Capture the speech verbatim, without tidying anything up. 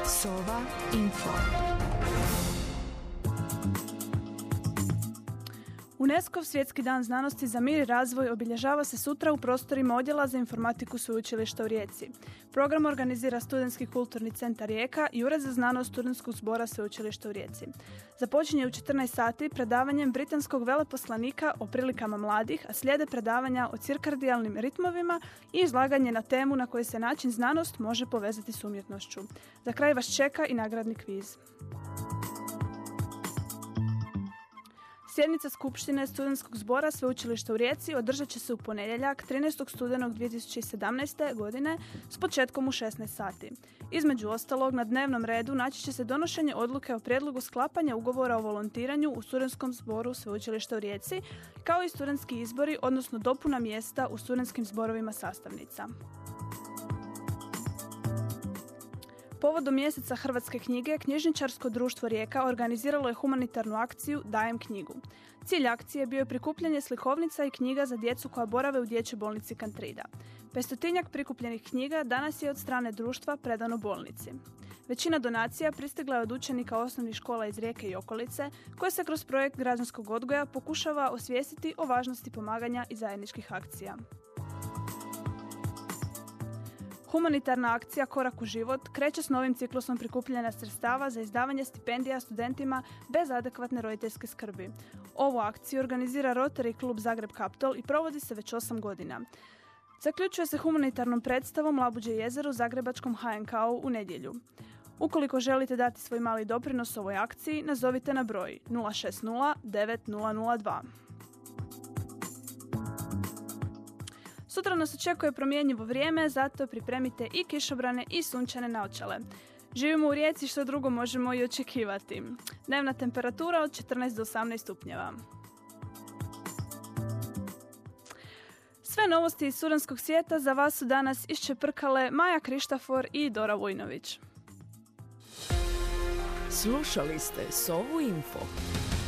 Sova Info. UNESCO-v Svjetski dan znanosti za mir i razvoj obilježava se sutra u prostorima Odjela za informatiku Sveučilišta u Rijeci. Program organizira Studentski kulturni centar Rijeka i Ured za znanost Studentskog zbora Sveučilišta u Rijeci. Započinje u četrnaest sati predavanjem britanskog veleposlanika o prilikama mladih, a slijede predavanja o cirkadijalnim ritmovima i izlaganje na temu na koji se način znanost može povezati s umjetnošću. Za kraj vas čeka i nagradni kviz. Sjednica Skupštine Studentskog zbora Sveučilišta u Rijeci održat će se u ponedjeljak trinaestog studenog dvije tisuće sedamnaeste. godine s početkom u šesnaest sati. Između ostalog, na dnevnom redu naći će se donošenje odluke o prijedlogu sklapanja ugovora o volontiranju u Studentskom zboru Sveučilišta u Rijeci, kao i studentski izbori, odnosno dopuna mjesta u studentskim zborovima sastavnica. Povodom mjeseca hrvatske knjige, Knjižničarsko društvo Rijeka organiziralo je humanitarnu akciju Dajem knjigu. Cilj akcije bio je prikupljanje slikovnica i knjiga za djecu koja borave u dječjoj bolnici Kantrida. Petstotinjak prikupljenih knjiga danas je od strane društva predano bolnici. Većina donacija pristigla je od učenika osnovnih škola iz Rijeke i okolice, koje se kroz projekt građanskog odgoja pokušava osvijestiti o važnosti pomaganja i zajedničkih akcija. Humanitarna akcija Korak u život kreće s novim ciklusom prikupljanja sredstava za izdavanje stipendija studentima bez adekvatne roditeljske skrbi. Ovu akciju organizira Rotary klub Zagreb Kaptol i provodi se već osam godina. Zaključuje se humanitarnom predstavom Labuđe jezero u zagrebačkom H N K-u u nedjelju. Ukoliko želite dati svoj mali doprinos ovoj akciji, nazovite na broj nula šest nula devet nula nula dva. Sutra nas očekuje promjenjivo vrijeme, zato pripremite i kišobrane i sunčane naočale. Živimo u Rijeci, što drugo možemo i očekivati. Dnevna temperatura od četrnaest do osamnaest stupnjeva. Sve novosti iz studentskog svijeta za vas su danas iščeprkale Maja Krištafor i Dora Vujnović. Slušali ste Sovu Info.